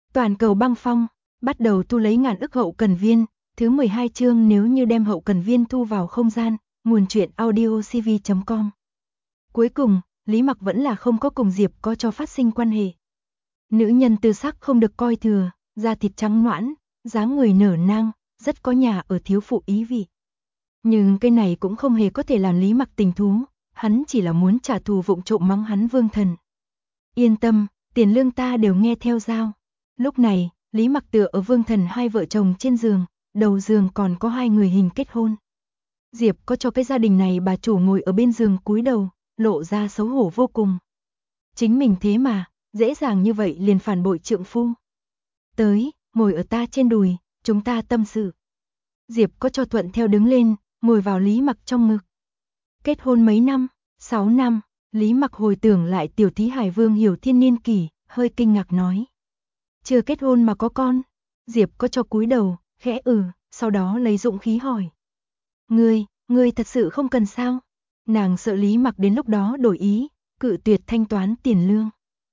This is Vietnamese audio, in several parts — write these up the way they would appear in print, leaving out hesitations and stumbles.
Toàn cầu băng phong, bắt đầu thu lấy ngàn ức hậu cần viên, thứ 12 chương nếu như đem hậu cần viên thu vào không gian, nguồn truyện audiocv.com. Cuối cùng, Lý Mặc vẫn là không có cùng Diệp có cho phát sinh quan hệ. Nữ nhân tư sắc không được coi thừa, da thịt trắng nõn, dáng người nở nang, rất có nhà ở thiếu phụ ý vị. Nhưng cái này cũng không hề có thể làm Lý Mặc tình thú, hắn chỉ là muốn trả thù vụng trộm mắng hắn Vương Thần. Yên tâm, tiền lương ta đều nghe theo giao. Lúc này, Lý Mặc tựa ở Vương Thần hai vợ chồng trên giường, đầu giường còn có hai người hình kết hôn. Diệp có cho cái gia đình này bà chủ ngồi ở bên giường cúi đầu, lộ ra xấu hổ vô cùng. Chính mình thế mà, dễ dàng như vậy liền phản bội trượng phu. Tới, ngồi ở ta trên đùi, chúng ta tâm sự. Diệp có cho thuận theo đứng lên, ngồi vào Lý Mặc trong ngực. Kết hôn mấy năm? 6 năm, Lý Mặc hồi tưởng lại tiểu thí hải Vương Hiểu Thiên niên kỷ, hơi kinh ngạc nói. Chưa kết hôn mà có con? Diệp có cho cúi đầu, khẽ sau đó lấy dũng khí hỏi. Ngươi thật sự không cần sao? Nàng sợ Lý Mặc đến lúc đó đổi ý, cự tuyệt thanh toán tiền lương.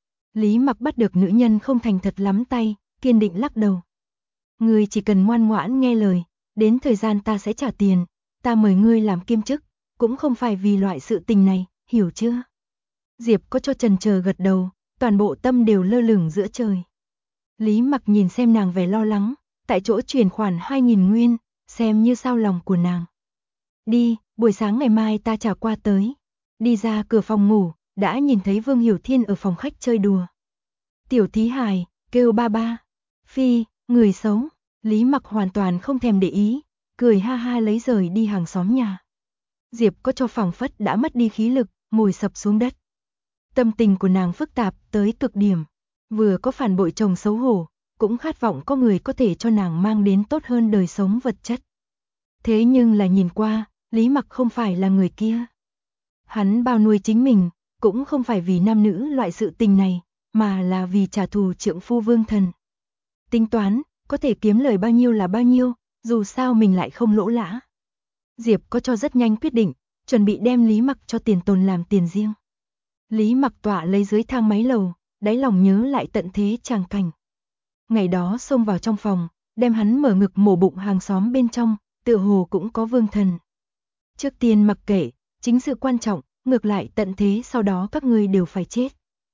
Lý Mặc bắt được nữ nhân không thành thật lắm tay, kiên định lắc đầu. Ngươi chỉ cần ngoan ngoãn nghe lời, đến thời gian ta sẽ trả tiền, ta mời ngươi làm kiêm chức, cũng không phải vì loại sự tình này, hiểu chưa? Diệp có cho chần chờ gật đầu, toàn bộ tâm đều lơ lửng giữa trời. Lý Mặc nhìn xem nàng vẻ lo lắng, tại chỗ chuyển khoản 2.000 nguyên, xem như sao lòng của nàng. Đi, buổi sáng ngày mai ta trả qua tới. Đi ra cửa phòng ngủ, đã nhìn thấy Vương Hiểu Thiên ở phòng khách chơi đùa. Tiểu thí hài, kêu ba ba. Phi, người xấu. Lý Mặc hoàn toàn không thèm để ý, cười ha ha lấy rời đi hàng xóm nhà. Diệp có cho phảng phất đã mất đi khí lực, ngồi sập xuống đất. Tâm tình của nàng phức tạp tới cực điểm, vừa có phản bội chồng xấu hổ, cũng khát vọng có người có thể cho nàng mang đến tốt hơn đời sống vật chất. Thế nhưng là nhìn qua, Lý Mặc không phải là người kia. Hắn bao nuôi chính mình, cũng không phải vì nam nữ loại sự tình này, mà là vì trả thù trượng phu Vương Thần. Tính toán, có thể kiếm lời bao nhiêu là bao nhiêu, dù sao mình lại không lỗ lã. Diệp có cho rất nhanh quyết định, chuẩn bị đem Lý Mặc cho tiền tồn làm tiền riêng. Lý Mặc tọa lấy dưới thang máy lầu, đáy lòng nhớ lại tận thế tràng cảnh. Ngày đó xông vào trong phòng, đem hắn mở ngực mổ bụng hàng xóm bên trong, tựa hồ cũng có Vương Thần. Trước tiên mặc kệ, chính sự quan trọng, ngược lại tận thế sau đó các ngươi đều phải chết.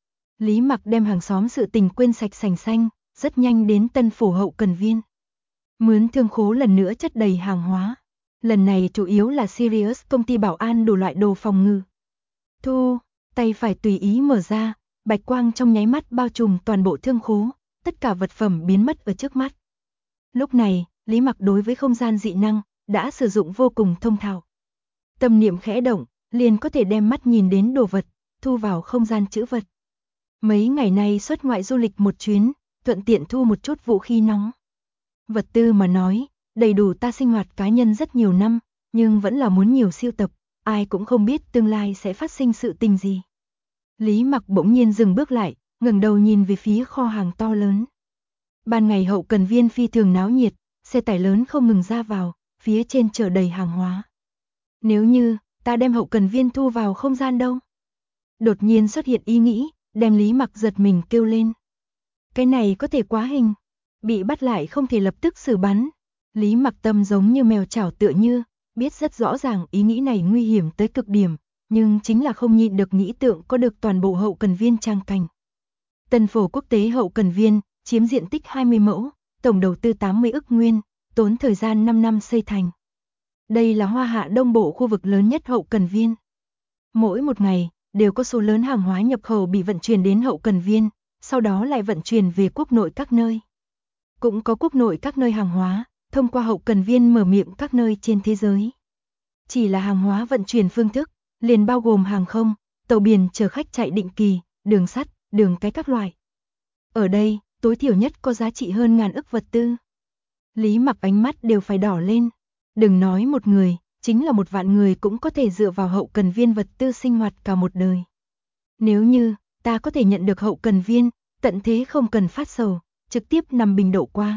Lý Mặc đem hàng xóm sự tình quên sạch sành xanh, rất nhanh đến Tân Phổ hậu cần viên. Mướn thương khố lần nữa chất đầy hàng hóa. Lần này chủ yếu là Sirius công ty bảo an đủ loại đồ phòng ngự. Thu, tay phải tùy ý mở ra, bạch quang trong nháy mắt bao trùm toàn bộ thương khố, tất cả vật phẩm biến mất ở trước mắt. Lúc này, Lý Mặc đối với không gian dị năng đã sử dụng vô cùng thông thạo. Tâm niệm khẽ động, liền có thể đem mắt nhìn đến đồ vật, thu vào không gian trữ vật. Mấy ngày nay xuất ngoại du lịch một chuyến, thuận tiện thu một chút vũ khí nóng. Vật tư mà nói, đầy đủ ta sinh hoạt cá nhân rất nhiều năm, nhưng vẫn là muốn nhiều siêu tập, ai cũng không biết tương lai sẽ phát sinh sự tình gì. Lý Mặc bỗng nhiên dừng bước lại, ngẩng đầu nhìn về phía kho hàng to lớn. Ban ngày hậu cần viên phi thường náo nhiệt, xe tải lớn không ngừng ra vào, phía trên chở đầy hàng hóa. Nếu như ta đem hậu cần viên thu vào không gian đâu? Đột nhiên xuất hiện ý nghĩ, đem Lý Mặc giật mình kêu lên. Cái này có thể quá hình, bị bắt lại không thể lập tức xử bắn. Lý Mặc tâm giống như mèo chảo tựa như, biết rất rõ ràng ý nghĩ này nguy hiểm tới cực điểm, nhưng chính là không nhịn được nghĩ tượng có được toàn bộ hậu cần viên trang cảnh. Tân Phổ quốc tế hậu cần viên, chiếm diện tích 20 mẫu, tổng đầu tư 80 ức nguyên, tốn thời gian 5 năm xây thành. Đây là Hoa Hạ Đông Bộ khu vực lớn nhất hậu cần viên. Mỗi một ngày, đều có số lớn hàng hóa nhập khẩu bị vận chuyển đến hậu cần viên, sau đó lại vận chuyển về quốc nội các nơi. Cũng có quốc nội các nơi hàng hóa, thông qua hậu cần viên mở miệng các nơi trên thế giới. Chỉ là hàng hóa vận chuyển phương thức, liền bao gồm hàng không, tàu biển chở khách chạy định kỳ, đường sắt, đường cái các loại. Ở đây, tối thiểu nhất có giá trị hơn ngàn ức vật tư. Lý Mặc ánh mắt đều phải đỏ lên. Đừng nói một người, chính là 1 vạn người cũng có thể dựa vào hậu cần viên vật tư sinh hoạt cả một đời. Nếu như ta có thể nhận được hậu cần viên, tận thế không cần phát sầu, trực tiếp nằm bình đậu qua.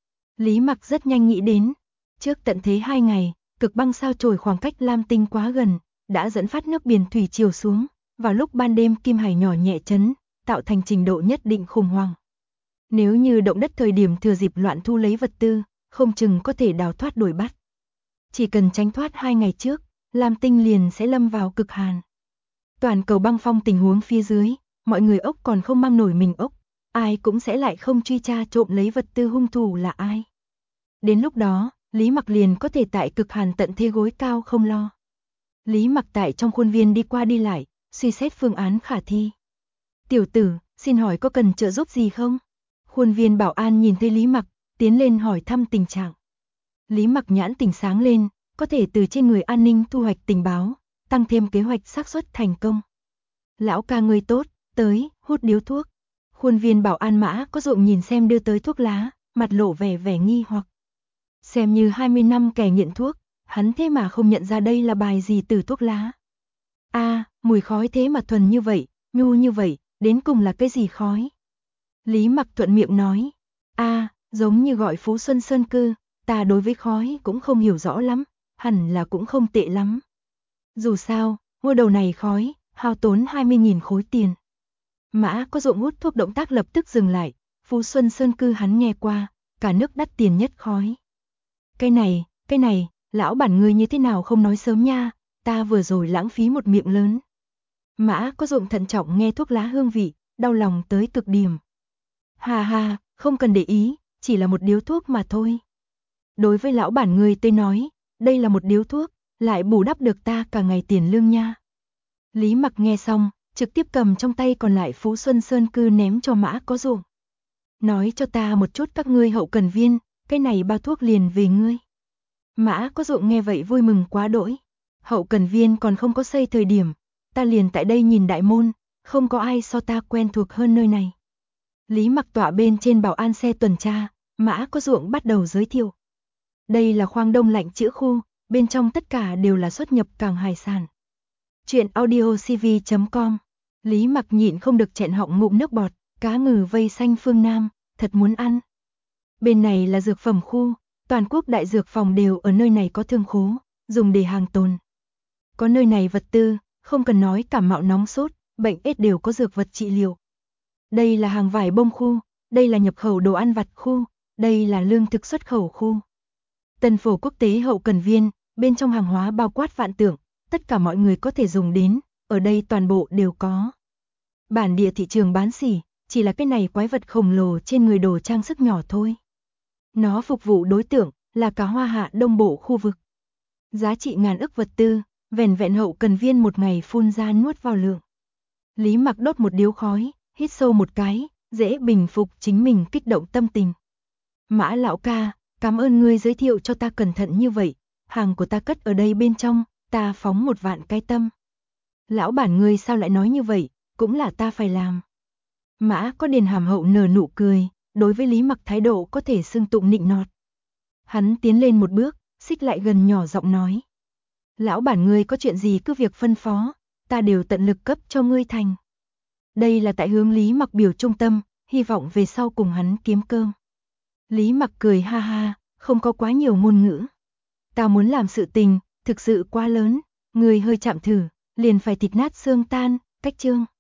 Lý Mặc rất nhanh nghĩ đến, trước tận thế 2 ngày, cực băng sao chổi khoảng cách Lam Tinh quá gần, đã dẫn phát nước biển thủy triều xuống, vào lúc ban đêm Kim Hải nhỏ nhẹ chấn, tạo thành trình độ nhất định khủng hoảng. Nếu như động đất thời điểm thừa dịp loạn thu lấy vật tư, không chừng có thể đào thoát đuổi bắt. Chỉ cần tránh thoát 2 ngày trước, Lam Tinh liền sẽ lâm vào cực hàn. Toàn cầu băng phong tình huống phía dưới, mọi người ốc còn không mang nổi mình ốc, ai cũng sẽ lại không truy tra trộm lấy vật tư hung thủ là ai. Đến lúc đó, Lý Mặc liền có thể tại cực hàn tận thế gối cao không lo. Lý Mặc tại trong khuôn viên đi qua đi lại, suy xét phương án khả thi. Tiểu tử, xin hỏi có cần trợ giúp gì không? Khuôn viên bảo an nhìn thấy Lý Mặc, tiến lên hỏi thăm tình trạng. Lý Mặc nhãn tỉnh sáng lên, có thể từ trên người an ninh thu hoạch tình báo, tăng thêm kế hoạch xác suất thành công. Lão ca ngươi tốt, tới, hút điếu thuốc. Khuôn viên bảo an Mã Có Dụng nhìn xem đưa tới thuốc lá, mặt lộ vẻ nghi hoặc. Xem như 20 năm kẻ nghiện thuốc, hắn thế mà không nhận ra đây là bài gì từ thuốc lá. Mùi khói thế mà thuần như vậy, nhu như vậy, đến cùng là cái gì khói? Lý Mặc thuận miệng nói. Giống như gọi Phú Xuân Sơn Cư, ta đối với khói cũng không hiểu rõ lắm, hẳn là cũng không tệ lắm. Dù sao, mua đầu này khói, hao tốn 20.000 khối tiền. Mã Có Dụng hút thuốc động tác lập tức dừng lại, Phú Xuân Sơn Cư hắn nghe qua, cả nước đắt tiền nhất khói. Cái này, lão bản ngươi như thế nào không nói sớm nha, ta vừa rồi lãng phí một miệng lớn. Mã Có Dụng thận trọng nghe thuốc lá hương vị, đau lòng tới cực điểm. Ha, không cần để ý, chỉ là một điếu thuốc mà thôi. Đối với lão bản ngươi tôi nói, đây là một điếu thuốc, lại bù đắp được ta cả ngày tiền lương nha. Lý Mặc nghe xong, trực tiếp cầm trong tay còn lại Phú Xuân Sơn Cư ném cho Mã Có Dụng. Nói cho ta một chút các ngươi hậu cần viên, cái này bao thuốc liền về ngươi. Mã Có Dụng nghe vậy vui mừng quá đỗi. Hậu cần viên còn không có xây thời điểm, ta liền tại đây nhìn đại môn, không có ai so ta quen thuộc hơn nơi này. Lý Mặc tọa bên trên bảo an xe tuần tra, Mã Có Dụng bắt đầu giới thiệu. Đây là khoang đông lạnh chữ khu, bên trong tất cả đều là xuất nhập cảng hải sản. Chuyện audiocv.com. Lý Mặc nhịn không được chẹn họng ngụm nước bọt, cá ngừ vây xanh phương Nam, thật muốn ăn. Bên này là dược phẩm khu, toàn quốc đại dược phòng đều ở nơi này có thương khố, dùng để hàng tồn. Có nơi này vật tư, không cần nói cảm mạo nóng sốt, bệnh ết đều có dược vật trị liệu. Đây là hàng vải bông khu, đây là nhập khẩu đồ ăn vặt khu, đây là lương thực xuất khẩu khu. Tân Phổ quốc tế hậu cần viên, bên trong hàng hóa bao quát vạn tượng, tất cả mọi người có thể dùng đến, ở đây toàn bộ đều có. Bản địa thị trường bán sỉ, chỉ là cái này quái vật khổng lồ trên người đồ trang sức nhỏ thôi. Nó phục vụ đối tượng là cả Hoa Hạ Đông Bộ khu vực. Giá trị ngàn ức vật tư, vẻn vẹn hậu cần viên một ngày phun ra nuốt vào lượng. Lý Mặc đốt một điếu khói, hít sâu một cái, dễ bình phục chính mình kích động tâm tình. Mã lão ca, cảm ơn ngươi giới thiệu cho ta cẩn thận như vậy, hàng của ta cất ở đây bên trong, ta phóng 1 vạn cái tâm. Lão bản ngươi sao lại nói như vậy, cũng là ta phải làm. Mã Có Điền hàm hậu nở nụ cười, đối với Lý Mặc thái độ có thể xưng tụng nịnh nọt. Hắn tiến lên một bước, xích lại gần nhỏ giọng nói. Lão bản ngươi có chuyện gì cứ việc phân phó, ta đều tận lực cấp cho ngươi thành. Đây là tại hướng Lý Mặc biểu trung tâm, hy vọng về sau cùng hắn kiếm cơm. Lý Mặc cười ha ha, không có quá nhiều ngôn ngữ. Ta muốn làm sự tình, thực sự quá lớn, người hơi chạm thử, liền phải thịt nát xương tan, cách chương.